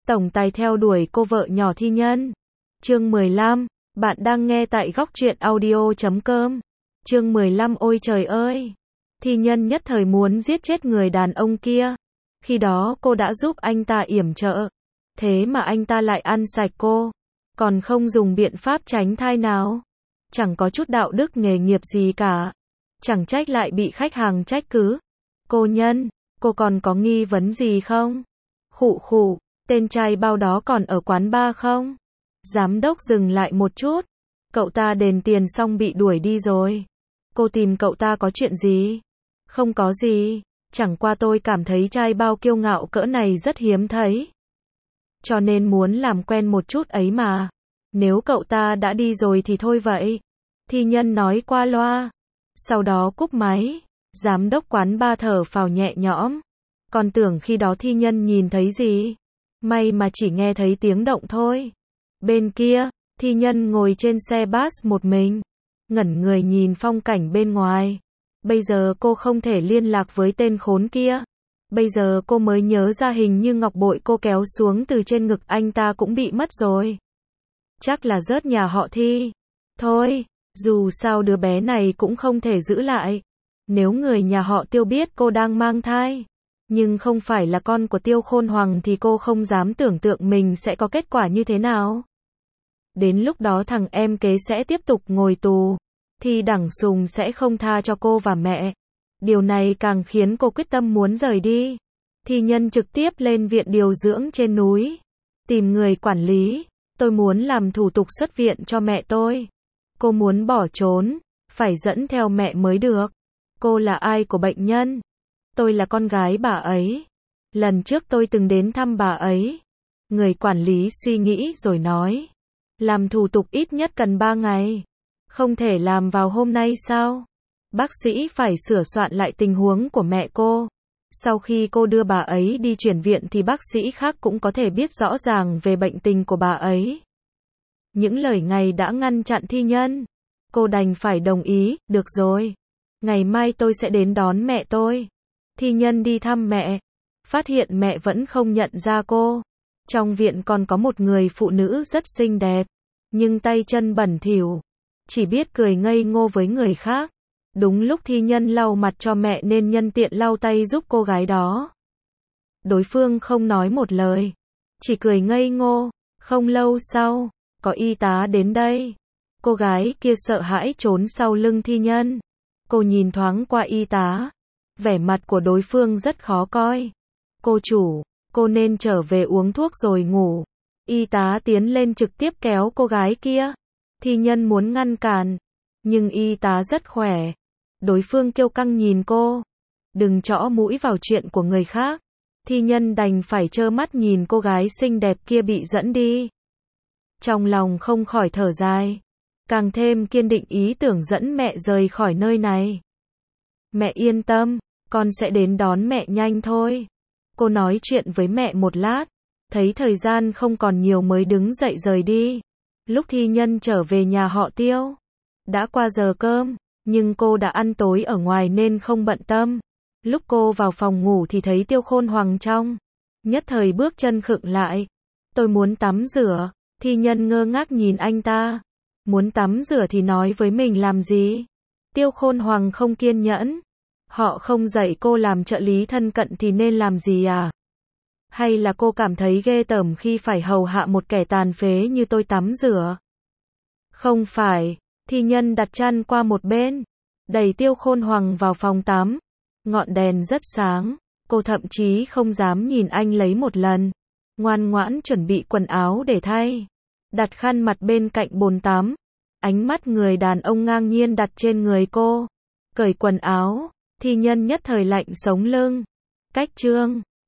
tổng tài theo đuổi cô vợ nhỏ Thi Nhân. Chương 15, bạn đang nghe tại góc truyện audio.com. Chương 15 ôi trời ơi! Thi Nhân nhất thời muốn giết chết người đàn ông kia. Khi đó cô đã giúp anh ta yểm trợ. Thế mà anh ta lại ăn sạch cô. Còn không dùng biện pháp tránh thai nào. Chẳng có chút đạo đức nghề nghiệp gì cả. Chẳng trách lại bị khách hàng trách cứ. Cô Nhân, cô còn có nghi vấn gì không? Khụ khụ, tên trai bao đó còn ở quán bar không? Giám đốc dừng lại một chút. Cậu ta đền tiền xong bị đuổi đi rồi. Cô tìm cậu ta có chuyện gì? Không có gì, chẳng qua tôi cảm thấy trai bao kiêu ngạo cỡ này rất hiếm thấy. Cho nên muốn làm quen một chút ấy mà. Nếu cậu ta đã đi rồi thì thôi vậy. Thi Nhân nói qua loa. Sau đó cúp máy. Giám đốc quán bar thở phào nhẹ nhõm. Còn tưởng khi đó Thi Nhân nhìn thấy gì. May mà chỉ nghe thấy tiếng động thôi. Bên kia, Thi Nhân ngồi trên xe bus một mình. Ngẩn người nhìn phong cảnh bên ngoài. Bây giờ cô không thể liên lạc với tên khốn kia. Bây giờ cô mới nhớ ra hình như ngọc bội cô kéo xuống từ trên ngực anh ta cũng bị mất rồi. Chắc là rớt nhà họ Thi. Thôi, dù sao đứa bé này cũng không thể giữ lại. Nếu người nhà họ Tiêu biết cô đang mang thai, nhưng không phải là con của Tiêu Khôn Hoàng thì cô không dám tưởng tượng mình sẽ có kết quả như thế nào. Đến lúc đó thằng em kế sẽ tiếp tục ngồi tù. Thì Đẳng Sùng sẽ không tha cho cô và mẹ. Điều này càng khiến cô quyết tâm muốn rời đi. Thi Nhân trực tiếp lên viện điều dưỡng trên núi. Tìm người quản lý. Tôi muốn làm thủ tục xuất viện cho mẹ tôi. Cô muốn bỏ trốn. Phải dẫn theo mẹ mới được. Cô là ai của bệnh nhân? Tôi là con gái bà ấy. Lần trước tôi từng đến thăm bà ấy. Người quản lý suy nghĩ rồi nói. Làm thủ tục ít nhất cần 3 ngày. Không thể làm vào hôm nay sao? Bác sĩ phải sửa soạn lại tình huống của mẹ cô. Sau khi cô đưa bà ấy đi chuyển viện thì bác sĩ khác cũng có thể biết rõ ràng về bệnh tình của bà ấy. Những lời này đã ngăn chặn Thi Nhân. Cô đành phải đồng ý, được rồi. Ngày mai tôi sẽ đến đón mẹ tôi. Thi Nhân đi thăm mẹ. Phát hiện mẹ vẫn không nhận ra cô. Trong viện còn có một người phụ nữ rất xinh đẹp. Nhưng tay chân bẩn thỉu. Chỉ biết cười ngây ngô với người khác. Đúng lúc Thi Nhân lau mặt cho mẹ nên nhân tiện lau tay giúp cô gái đó. Đối phương không nói một lời. Chỉ cười ngây ngô. Không lâu sau, có y tá đến đây. Cô gái kia sợ hãi trốn sau lưng Thi Nhân. Cô nhìn thoáng qua y tá. Vẻ mặt của đối phương rất khó coi. Cô chủ, cô nên trở về uống thuốc rồi ngủ. Y tá tiến lên trực tiếp kéo cô gái kia. Thi Nhân muốn ngăn cản. Nhưng y tá rất khỏe. Đối phương kiêu căng nhìn cô. Đừng chõ mũi vào chuyện của người khác. Thi Nhân đành phải trơ mắt nhìn cô gái xinh đẹp kia bị dẫn đi. Trong lòng không khỏi thở dài. Càng thêm kiên định ý tưởng dẫn mẹ rời khỏi nơi này. Mẹ yên tâm, con sẽ đến đón mẹ nhanh thôi. Cô nói chuyện với mẹ một lát. Thấy thời gian không còn nhiều mới đứng dậy rời đi. Lúc Thi Nhân trở về nhà họ Tiêu. Đã qua giờ cơm, nhưng cô đã ăn tối ở ngoài nên không bận tâm. Lúc cô vào phòng ngủ thì thấy Tiêu Khôn Hoàng trong. Nhất thời bước chân khựng lại. Tôi muốn tắm rửa. Thi Nhân ngơ ngác nhìn anh ta. Muốn tắm rửa thì nói với mình làm gì? Tiêu Khôn Hoàng không kiên nhẫn. Họ không dạy cô làm trợ lý thân cận thì nên làm gì à? Hay là cô cảm thấy ghê tởm khi phải hầu hạ một kẻ tàn phế như tôi tắm rửa? Không phải. Thi Nhân đặt chăn qua một bên. Đẩy Tiêu Khôn Hoàng vào phòng tắm. Ngọn đèn rất sáng. Cô thậm chí không dám nhìn anh lấy một lần. Ngoan ngoãn chuẩn bị quần áo để thay. Đặt khăn mặt bên cạnh bồn tắm. Ánh mắt người đàn ông ngang nhiên đặt trên người cô. Cởi quần áo. Thi Nhân nhất thời lạnh sống lưng. Cách chương